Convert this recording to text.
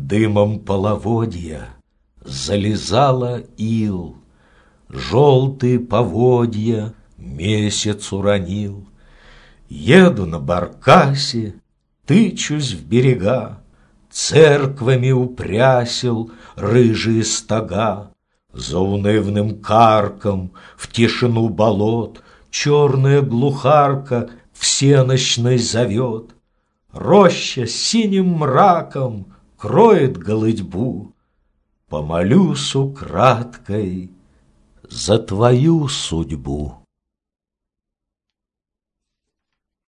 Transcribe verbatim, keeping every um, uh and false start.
Дымом половодья зализала ил, желтые поводья месяц уронил. Еду на баркасе, тычусь в берега, церквами упрясил рыжие стога. За унывным карком в тишину болот черная глухарка всенощной зовет. Роща синим мраком кроет голытьбу. Помолюсь украдкой за твою судьбу.